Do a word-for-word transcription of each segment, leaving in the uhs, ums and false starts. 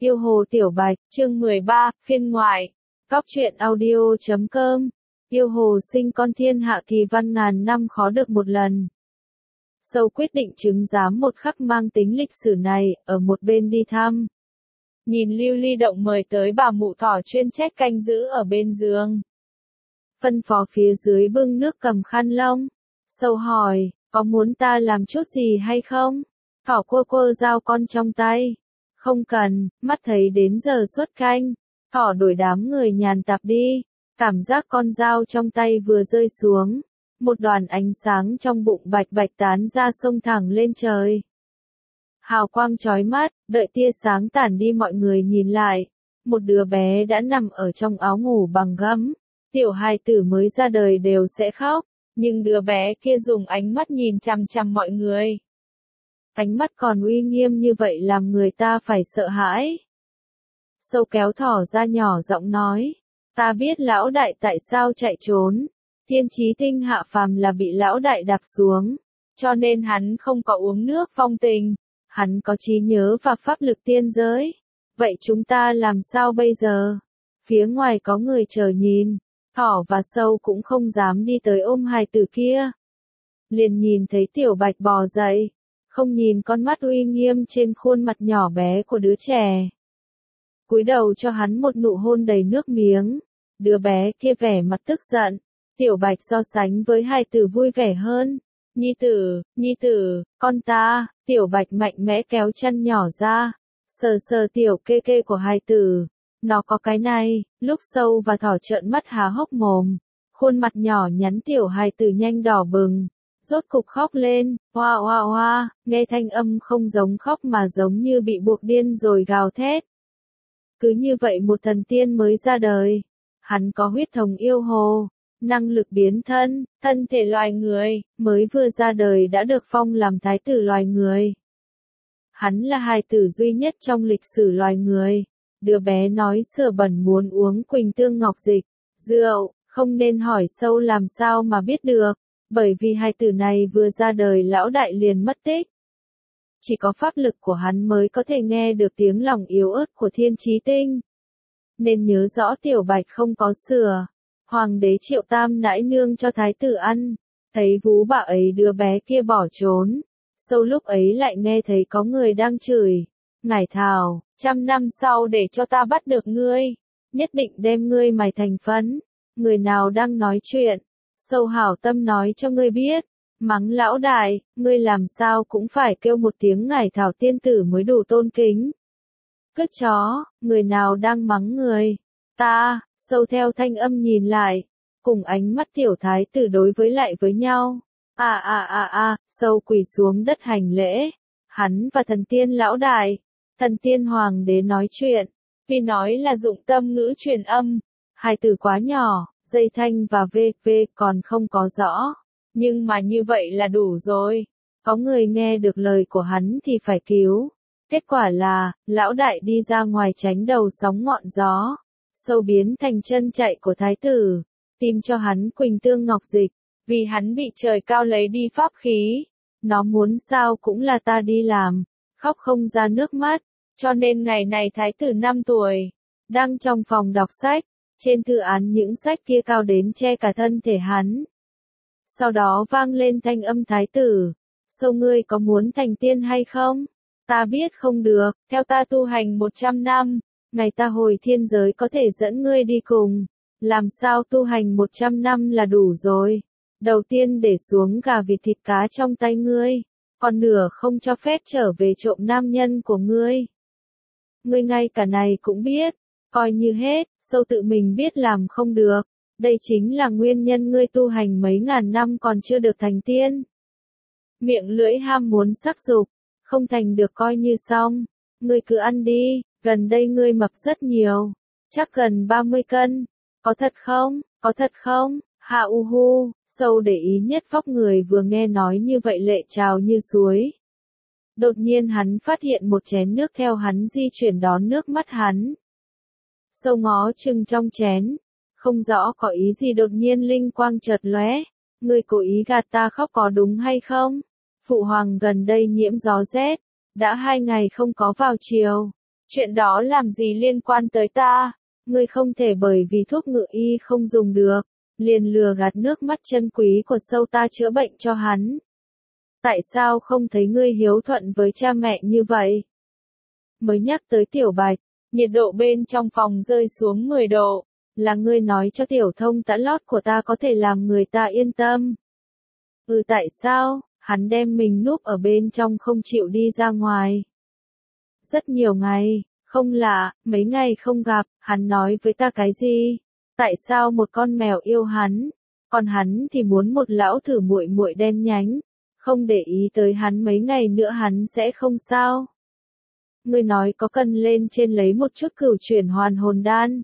Yêu Hồ Tiểu Bạch, chương mười ba, phiên ngoại. Cóc truyện audio chấm com. Yêu Hồ sinh con thiên hạ kỳ văn ngàn năm khó được một lần. Sâu quyết định chứng giám một khắc mang tính lịch sử này, ở một bên đi thăm. Nhìn Lưu Ly Động mời tới bà mụ thỏ chuyên trách canh giữ ở bên giường. Phân phó phía dưới bưng nước cầm khăn lông. Sâu hỏi, có muốn ta làm chút gì hay không? Thỏ quơ quơ dao con trong tay. Không cần, mắt thấy đến giờ xuất canh. Thỏ đuổi đám người nhàn tạp đi. Cảm giác con dao trong tay vừa rơi xuống. Một đoàn ánh sáng trong bụng bạch bạch tán ra xông thẳng lên trời. Hào quang chói mắt, đợi tia sáng tản đi mọi người nhìn lại. Một đứa bé đã nằm ở trong áo ngủ bằng gấm. Tiểu hài tử mới ra đời đều sẽ khóc, nhưng đứa bé kia dùng ánh mắt nhìn chằm chằm mọi người. Ánh mắt còn uy nghiêm như vậy làm người ta phải sợ hãi. Sâu kéo thỏ ra nhỏ giọng nói, ta biết lão đại tại sao chạy trốn. Thiên Chí Tinh hạ phàm là bị lão đại đạp xuống, cho nên hắn không có uống nước phong tình, hắn có trí nhớ và pháp lực tiên giới. Vậy chúng ta làm sao bây giờ? Phía ngoài có người chờ nhìn, thỏ và sâu cũng không dám đi tới ôm hài tử kia. Liền nhìn thấy Tiểu Bạch bò dậy, không nhìn con mắt uy nghiêm trên khuôn mặt nhỏ bé của đứa trẻ. Cúi đầu cho hắn một nụ hôn đầy nước miếng, đứa bé kia vẻ mặt tức giận. Tiểu Bạch so sánh với hài tử vui vẻ hơn. Nhi tử, nhi tử, con ta. Tiểu Bạch mạnh mẽ kéo chân nhỏ ra, sờ sờ tiểu kê kê của hài tử. Nó có cái này. Lúc Sâu và thỏ trợn mắt há hốc mồm, khuôn mặt nhỏ nhắn tiểu hài tử nhanh đỏ bừng, rốt cục khóc lên, hoa hoa hoa, nghe thanh âm không giống khóc mà giống như bị buộc điên rồi gào thét. Cứ như vậy một thần tiên mới ra đời, hắn có huyết thống yêu hồ, năng lực biến thân, thân thể loài người, mới vừa ra đời đã được phong làm thái tử loài người. Hắn là hài tử duy nhất trong lịch sử loài người. Đứa bé nói Sở Bẩn muốn uống Quỳnh Tương Ngọc Dịch, rượu, không nên hỏi Sâu làm sao mà biết được, bởi vì hài tử này vừa ra đời lão đại liền mất tích. Chỉ có pháp lực của hắn mới có thể nghe được tiếng lòng yếu ớt của Thiên Chí Tinh. Nên nhớ rõ Tiểu Bạch không có sửa. Hoàng đế triệu tam nãi nương cho thái tử ăn, thấy vú bà ấy đứa bé kia bỏ trốn. Sâu lúc ấy lại nghe thấy có người đang chửi, ngải thảo, trăm năm sau để cho ta bắt được ngươi, nhất định đem ngươi mài thành phấn. Người nào đang nói chuyện? Sâu hảo tâm nói cho ngươi biết, mắng lão đại, ngươi làm sao cũng phải kêu một tiếng ngải thảo tiên tử mới đủ tôn kính. Cứt chó, người nào đang mắng người? Ta. Sâu theo thanh âm nhìn lại, cùng ánh mắt tiểu thái tử đối với lại với nhau. À à à à, Sâu quỳ xuống đất hành lễ. Hắn và thần tiên lão đại, thần tiên hoàng đế nói chuyện, vì nói là dụng tâm ngữ truyền âm. Hài tử quá nhỏ, dây thanh và vê vê còn không có rõ. Nhưng mà như vậy là đủ rồi. Có người nghe được lời của hắn thì phải cứu. Kết quả là, lão đại đi ra ngoài tránh đầu sóng ngọn gió. Sâu biến thành chân chạy của thái tử, tìm cho hắn Quỳnh Tương Ngọc Dịch, vì hắn bị trời cao lấy đi pháp khí. Nó muốn sao cũng là ta đi làm, khóc không ra nước mắt, cho nên ngày này thái tử năm tuổi, đang trong phòng đọc sách, trên thư án những sách kia cao đến che cả thân thể hắn. Sau đó vang lên thanh âm thái tử, Sâu ngươi có muốn thành tiên hay không? Ta biết không được, theo ta tu hành một trăm năm. Ngày ta hồi thiên giới có thể dẫn ngươi đi cùng, làm sao tu hành một trăm năm là đủ rồi. Đầu tiên để xuống gà vịt thịt cá trong tay ngươi, còn nửa không cho phép trở về trộm nam nhân của ngươi. Ngươi ngay cả này cũng biết, coi như hết. Sâu tự mình biết làm không được, đây chính là nguyên nhân ngươi tu hành mấy ngàn năm còn chưa được thành tiên. Miệng lưỡi ham muốn sắc dục, không thành được coi như xong, ngươi cứ ăn đi. Gần đây ngươi mập rất nhiều, chắc gần ba mươi cân, có thật không, có thật không, ha u hu. Sâu để ý nhất vóc người vừa nghe nói như vậy lệ trào như suối. Đột nhiên hắn phát hiện một chén nước theo hắn di chuyển đón nước mắt hắn. Sâu ngó chừng trong chén, không rõ có ý gì đột nhiên linh quang chợt lóe, ngươi cố ý gạt ta khóc có đúng hay không? Phụ hoàng gần đây nhiễm gió rét, đã hai ngày không có vào chiều. Chuyện đó làm gì liên quan tới ta? Ngươi không thể bởi vì thuốc ngự y không dùng được, liền lừa gạt nước mắt chân quý của sâu ta chữa bệnh cho hắn. Tại sao không thấy ngươi hiếu thuận với cha mẹ như vậy? Mới nhắc tới Tiểu Bạch, nhiệt độ bên trong phòng rơi xuống mười độ, là ngươi nói cho Tiểu Thông tã lót của ta có thể làm người ta yên tâm. Ừ tại sao, hắn đem mình núp ở bên trong không chịu đi ra ngoài. Rất nhiều ngày, không lạ, mấy ngày không gặp, hắn nói với ta cái gì? Tại sao một con mèo yêu hắn, còn hắn thì muốn một lão thử muội muội đen nhánh, không để ý tới hắn mấy ngày nữa hắn sẽ không sao? Ngươi nói có cần lên trên lấy một chút cửu chuyển hoàn hồn đan?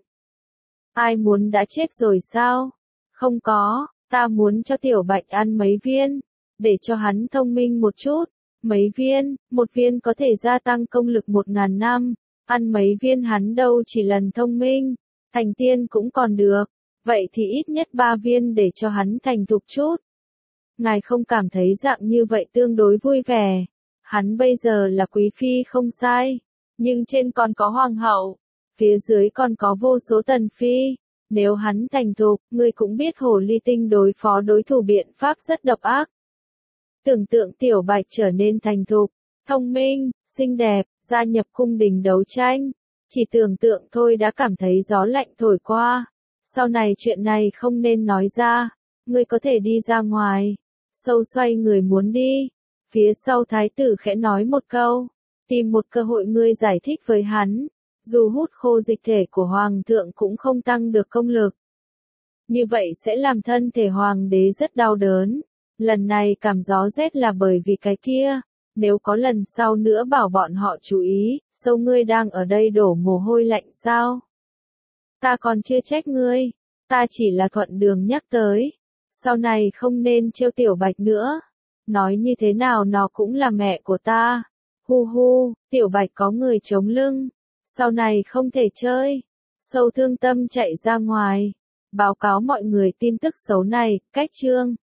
Ai muốn đã chết rồi sao? Không có, ta muốn cho Tiểu Bạch ăn mấy viên, để cho hắn thông minh một chút. Mấy viên, một viên có thể gia tăng công lực một ngàn năm, ăn mấy viên hắn đâu chỉ lần thông minh, thành tiên cũng còn được, vậy thì ít nhất ba viên để cho hắn thành thục chút. Ngài không cảm thấy dạng như vậy tương đối vui vẻ, hắn bây giờ là quý phi không sai, nhưng trên còn có hoàng hậu, phía dưới còn có vô số tần phi, nếu hắn thành thục, ngươi cũng biết hồ ly tinh đối phó đối thủ biện pháp rất độc ác. Tưởng tượng Tiểu Bạch trở nên thành thục, thông minh, xinh đẹp, gia nhập cung đình đấu tranh. Chỉ tưởng tượng thôi đã cảm thấy gió lạnh thổi qua. Sau này chuyện này không nên nói ra. Ngươi có thể đi ra ngoài. Sâu xoay người muốn đi. Phía sau thái tử khẽ nói một câu. Tìm một cơ hội ngươi giải thích với hắn. Dù hút khô dịch thể của hoàng thượng cũng không tăng được công lực. Như vậy sẽ làm thân thể hoàng đế rất đau đớn. Lần này cảm gió rét là bởi vì cái kia, nếu có lần sau nữa bảo bọn họ chú ý, sâu ngươi đang ở đây đổ mồ hôi lạnh sao? Ta còn chưa trách ngươi, ta chỉ là thuận đường nhắc tới, sau này không nên trêu Tiểu Bạch nữa, nói như thế nào nó cũng là mẹ của ta, hu hu, Tiểu Bạch có người chống lưng, sau này không thể chơi, sâu thương tâm chạy ra ngoài, báo cáo mọi người tin tức xấu này, cách chương.